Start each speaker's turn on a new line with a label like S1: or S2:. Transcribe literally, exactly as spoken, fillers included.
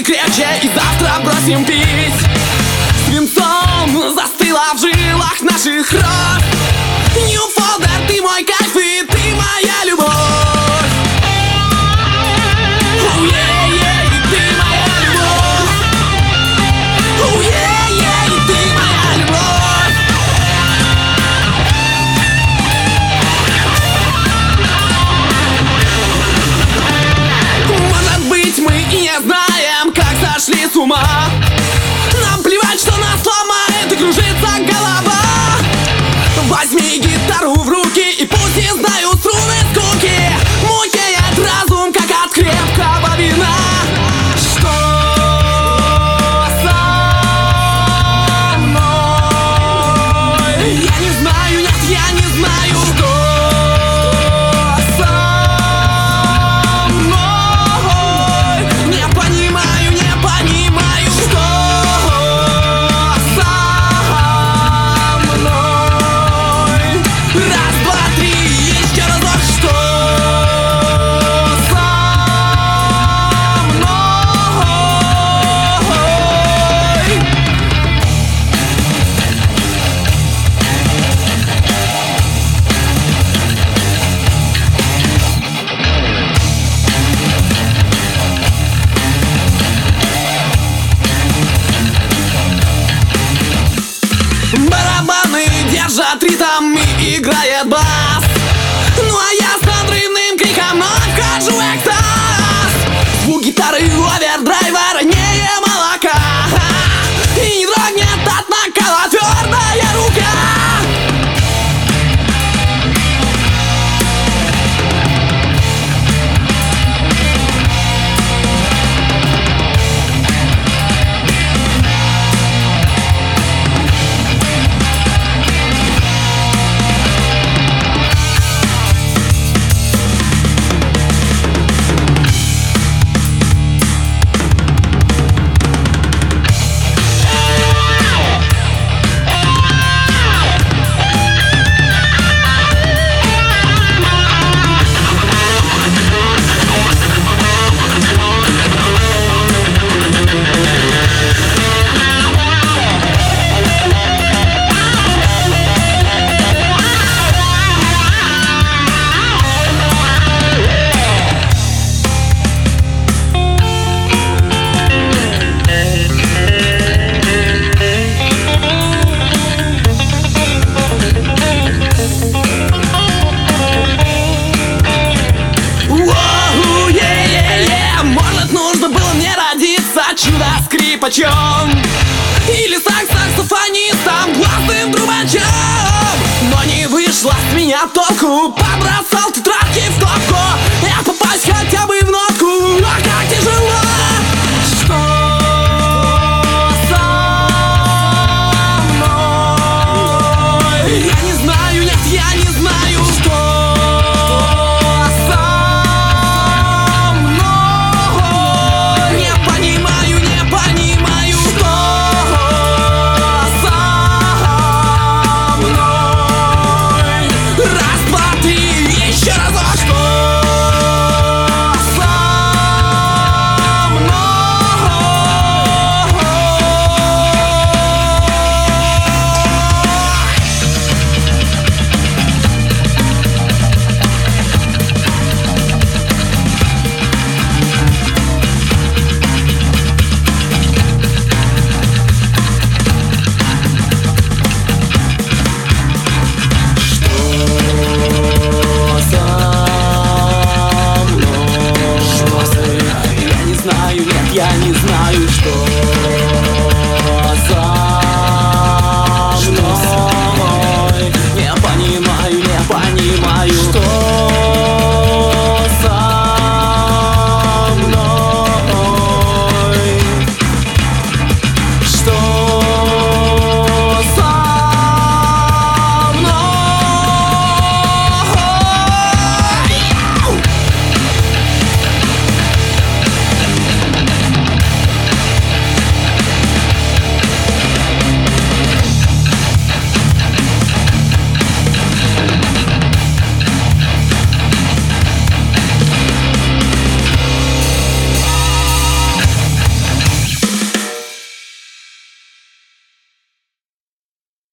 S1: крепче и завтра бросим пить. Свинцом застыла в жилах наших кровь. New Folder, ты мой кайф и ты моя любовь. Oh yeah, yeah, и ты моя любовь. Oh yeah, yeah, и ты моя любовь. Может быть, мы и не знаем, как сошли с ума. Нам плевать, что нас ломает и кружится голова. Возьми гитару в руки и пусть не знают струны скуки. Мутнеет разум, как от крепкого вина. Что со мной? Я не знаю, нет, я не знаю, что со мной. Не понимаю, не понимаю, что со мной. Раз, два, три, еще разок, что со мной. Барабаны держат ритм и играет бас. Ну а я с надрывным криком вновь вхожу в экстаз. Звук гитары овердрайва ранее молока. И не дрогнет от накала твердая рука. Чудо-скрипачом или саксофонистом, гласным трубачом. Но не вышло с меня толку, побросал тетрадки в топку.